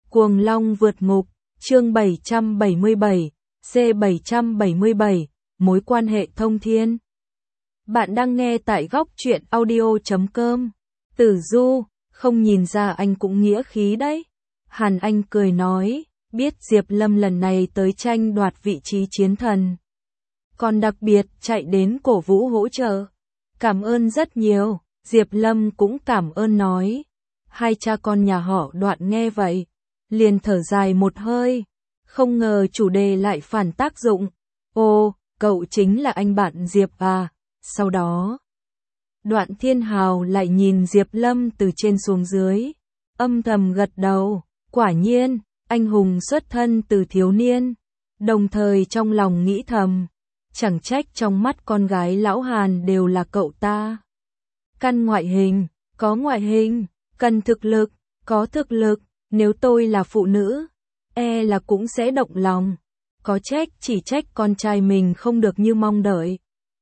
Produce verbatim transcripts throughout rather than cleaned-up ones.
Cuồng Long vượt ngục, chương bảy trăm bảy mươi bảy, C bảy trăm bảy mươi bảy, mối quan hệ thông thiên. Bạn đang nghe tại góc truyện audio chấm com. Tử Du, không nhìn ra anh cũng nghĩa khí đấy. Hàn Anh cười nói, biết Diệp Lâm lần này tới tranh đoạt vị trí chiến thần. Còn đặc biệt chạy đến cổ vũ hỗ trợ. Cảm ơn rất nhiều, Diệp Lâm cũng cảm ơn nói. Hai cha con nhà họ Đoạn nghe vậy, liền thở dài một hơi. Không ngờ chủ đề lại phản tác dụng. Ô, cậu chính là anh bạn Diệp à? Sau đó, Đoạn Thiên Hào lại nhìn Diệp Lâm từ trên xuống dưới, âm thầm gật đầu, quả nhiên, anh hùng xuất thân từ thiếu niên, đồng thời trong lòng nghĩ thầm, chẳng trách trong mắt con gái lão Hàn đều là cậu ta. Căn ngoại hình, có ngoại hình, cần thực lực, có thực lực, nếu tôi là phụ nữ, e là cũng sẽ động lòng, có trách chỉ trách con trai mình không được như mong đợi.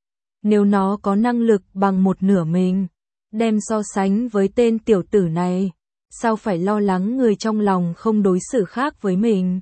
Nếu nó có năng lực bằng một nửa mình, đem so sánh với tên tiểu tử này, sao phải lo lắng người trong lòng không đối xử khác với mình.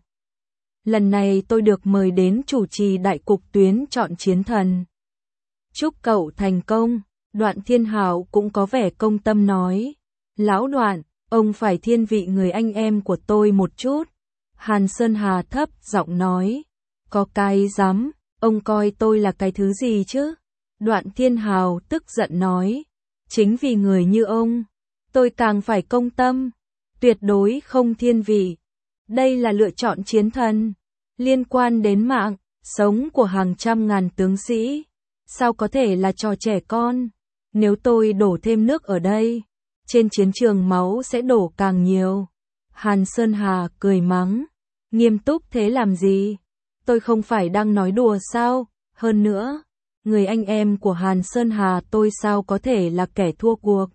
Lần này tôi được mời đến chủ trì đại cục tuyến chọn chiến thần. Chúc cậu thành công, Đoạn Thiên Hào cũng có vẻ công tâm nói. Lão Đoạn, ông phải thiên vị người anh em của tôi một chút. Hàn Sơn Hà thấp giọng nói. Có cái dám, ông coi tôi là cái thứ gì chứ? Đoạn Thiên Hào tức giận nói. Chính vì người như ông, tôi càng phải công tâm, tuyệt đối không thiên vị. Đây là lựa chọn chiến thần, liên quan đến mạng, sống của hàng trăm ngàn tướng sĩ. Sao có thể là trò trẻ con? Nếu tôi đổ thêm nước ở đây, trên chiến trường máu sẽ đổ càng nhiều. Hàn Sơn Hà cười mắng. Nghiêm túc thế làm gì? Tôi không phải đang nói đùa sao? Hơn nữa, người anh em của Hàn Sơn Hà tôi sao có thể là kẻ thua cuộc?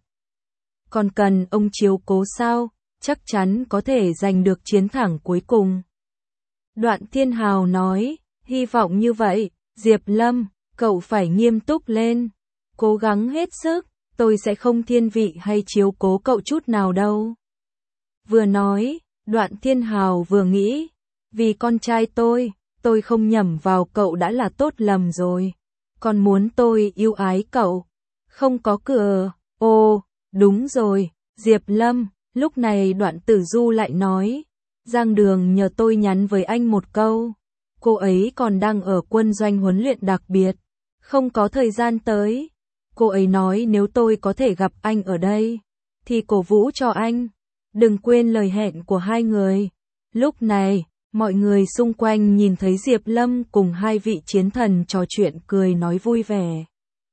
Còn cần ông chiếu cố sao? Chắc chắn có thể giành được chiến thắng cuối cùng. Đoạn Thiên Hào nói, hy vọng như vậy, Diệp Lâm, cậu phải nghiêm túc lên, cố gắng hết sức, tôi sẽ không thiên vị hay chiếu cố cậu chút nào đâu. Vừa nói, Đoạn Thiên Hào vừa nghĩ, vì con trai tôi, tôi không nhầm vào cậu đã là tốt lầm rồi, còn muốn tôi yêu ái cậu, không có cửa. Ồ, đúng rồi, Diệp Lâm. Lúc này Đoạn Tử Du lại nói, Giang Đường nhờ tôi nhắn với anh một câu, cô ấy còn đang ở quân doanh huấn luyện đặc biệt, không có thời gian tới. Cô ấy nói nếu tôi có thể gặp anh ở đây, thì cổ vũ cho anh, đừng quên lời hẹn của hai người. Lúc này, mọi người xung quanh nhìn thấy Diệp Lâm cùng hai vị chiến thần trò chuyện cười nói vui vẻ,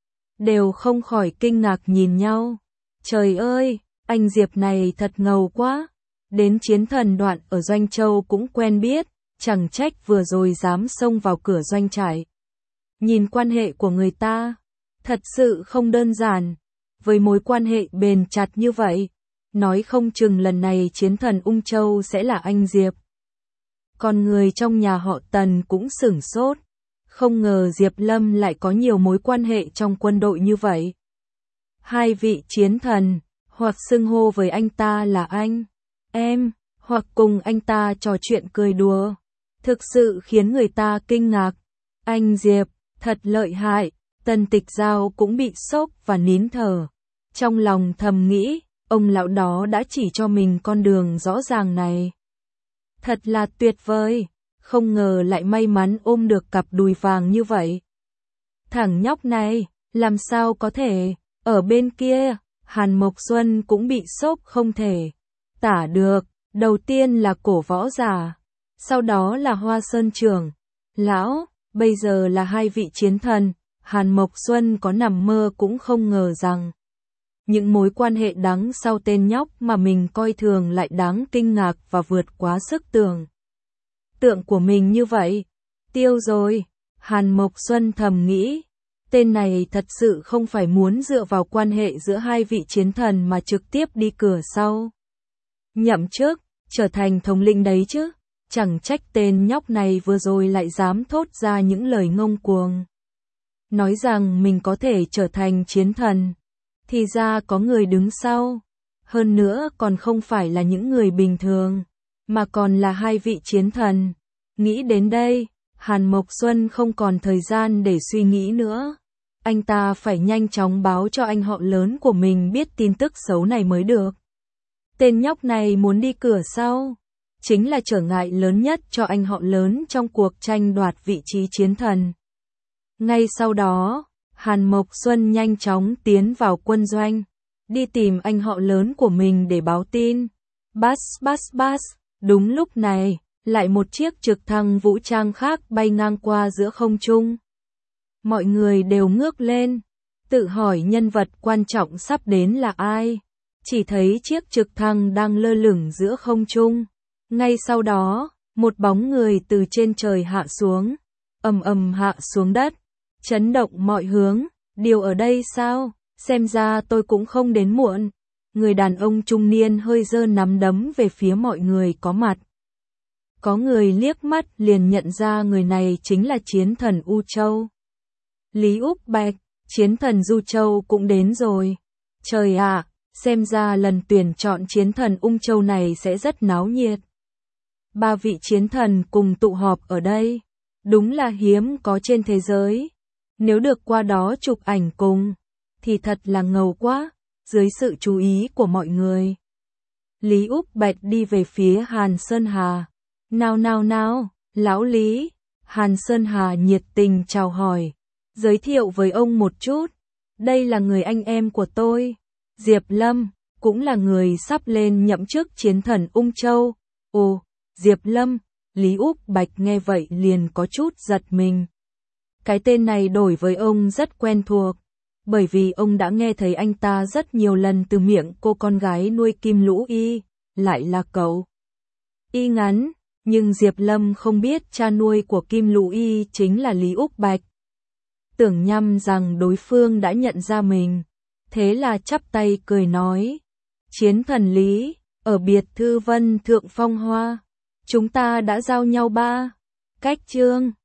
đều không khỏi kinh ngạc nhìn nhau. Trời ơi! Anh Diệp này thật ngầu quá, đến chiến thần Đoạn ở Doanh Châu cũng quen biết, chẳng trách vừa rồi dám xông vào cửa doanh trại. Nhìn quan hệ của người ta, thật sự không đơn giản, với mối quan hệ bền chặt như vậy, nói không chừng lần này chiến thần Ung Châu sẽ là anh Diệp. Còn người trong nhà họ Tần cũng sửng sốt, không ngờ Diệp Lâm lại có nhiều mối quan hệ trong quân đội như vậy. Hai vị chiến thần, hoặc xưng hô với anh ta là anh, em, hoặc cùng anh ta trò chuyện cười đùa, thực sự khiến người ta kinh ngạc. Anh Diệp, thật lợi hại. Tần Tịch Giao cũng bị sốc và nín thở, trong lòng thầm nghĩ, ông lão đó đã chỉ cho mình con đường rõ ràng này. Thật là tuyệt vời, không ngờ lại may mắn ôm được cặp đùi vàng như vậy. Thằng nhóc này, làm sao có thể, ở bên kia. Hàn Mộc Xuân cũng bị sốc không thể tả được, đầu tiên là Cổ Võ Giả, sau đó là Hoa Sơn Trưởng. Lão, bây giờ là hai vị chiến thần, Hàn Mộc Xuân có nằm mơ cũng không ngờ rằng những mối quan hệ đắng sau tên nhóc mà mình coi thường lại đáng kinh ngạc và vượt quá sức tưởng tượng của mình như vậy. Tiêu rồi, Hàn Mộc Xuân thầm nghĩ. Tên này thật sự không phải muốn dựa vào quan hệ giữa hai vị chiến thần mà trực tiếp đi cửa sau nhậm chức, trở thành thống lĩnh đấy chứ. Chẳng trách tên nhóc này vừa rồi lại dám thốt ra những lời ngông cuồng, nói rằng mình có thể trở thành chiến thần. Thì ra có người đứng sau, hơn nữa còn không phải là những người bình thường. mà còn là hai vị chiến thần. Nghĩ đến đây, Hàn Mộc Xuân không còn thời gian để suy nghĩ nữa. Anh ta phải nhanh chóng báo cho anh họ lớn của mình biết tin tức xấu này mới được. Tên nhóc này muốn đi cửa sau, chính là trở ngại lớn nhất cho anh họ lớn trong cuộc tranh đoạt vị trí chiến thần. Ngay sau đó, Hàn Mộc Xuân nhanh chóng tiến vào quân doanh, đi tìm anh họ lớn của mình để báo tin. Bas bas bas, đúng lúc này, lại một chiếc trực thăng vũ trang khác bay ngang qua giữa không trung. Mọi người đều ngước lên, tự hỏi nhân vật quan trọng sắp đến là ai. Chỉ thấy chiếc trực thăng đang lơ lửng giữa không trung. Ngay sau đó, một bóng người từ trên trời hạ xuống, ầm ầm hạ xuống đất, chấn động mọi hướng. Điều ở đây sao? Xem ra tôi cũng không đến muộn. Người đàn ông trung niên hơi giơ nắm đấm về phía mọi người có mặt. Có người liếc mắt liền nhận ra người này chính là chiến thần U Châu. Lý Úc Bạch, chiến thần Du Châu cũng đến rồi. Trời ạ, xem ra lần tuyển chọn chiến thần Ung Châu này sẽ rất náo nhiệt. Ba vị chiến thần cùng tụ họp ở đây, đúng là hiếm có trên thế giới. Nếu được qua đó chụp ảnh cùng, thì thật là ngầu quá, dưới sự chú ý của mọi người. Lý Úc Bạch đi về phía Hàn Sơn Hà. Nào nào nào, lão Lý. Hàn Sơn Hà nhiệt tình chào hỏi, giới thiệu với ông một chút. Đây là người anh em của tôi, Diệp Lâm, cũng là người sắp lên nhậm chức chiến thần Ung Châu. Ồ, Diệp Lâm, Lý Úc Bạch nghe vậy liền có chút giật mình. Cái tên này đổi với ông rất quen thuộc, bởi vì ông đã nghe thấy anh ta rất nhiều lần từ miệng cô con gái nuôi Kim Lũ Y, lại là cậu. Y ngắn, nhưng Diệp Lâm không biết cha nuôi của Kim Lũ Y chính là Lý Úc Bạch. Tưởng nhầm rằng đối phương đã nhận ra mình, thế là chắp tay cười nói. Chiến thần Lý, ở biệt thư Vân Thượng Phong Hoa, chúng ta đã giao nhau ba cách chương.